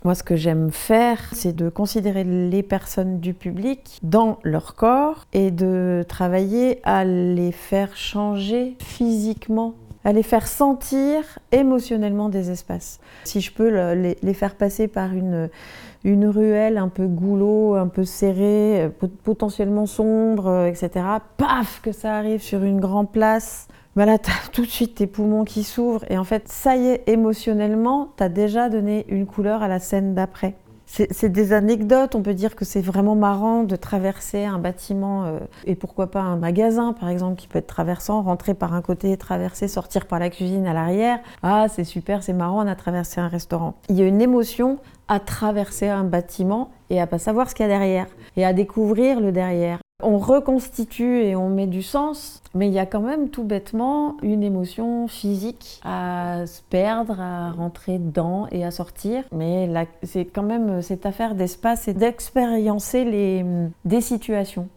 Moi, ce que j'aime faire, c'est de considérer les personnes du public dans leur corps et de travailler à les faire changer physiquement, à les faire sentir émotionnellement des espaces. Si je peux les faire passer par une ruelle un peu goulot, un peu serrée, potentiellement sombre, etc. Paf, que ça arrive sur une grande place. Bah là, t'as tout de suite tes poumons qui s'ouvrent et en fait, ça y est, émotionnellement, t'as déjà donné une couleur à la scène d'après. C'est des anecdotes, on peut dire que c'est vraiment marrant de traverser un bâtiment et pourquoi pas un magasin par exemple qui peut être traversant, rentrer par un côté, traverser, sortir par la cuisine à l'arrière. Ah, c'est super, c'est marrant, on a traversé un restaurant. Il y a une émotion à traverser un bâtiment et à pas savoir ce qu'il y a derrière et à découvrir le derrière. On reconstitue et on met du sens, mais il y a quand même tout bêtement une émotion physique à se perdre, à rentrer dedans et à sortir. Mais là, c'est quand même cette affaire d'espace et d'expériencer des situations.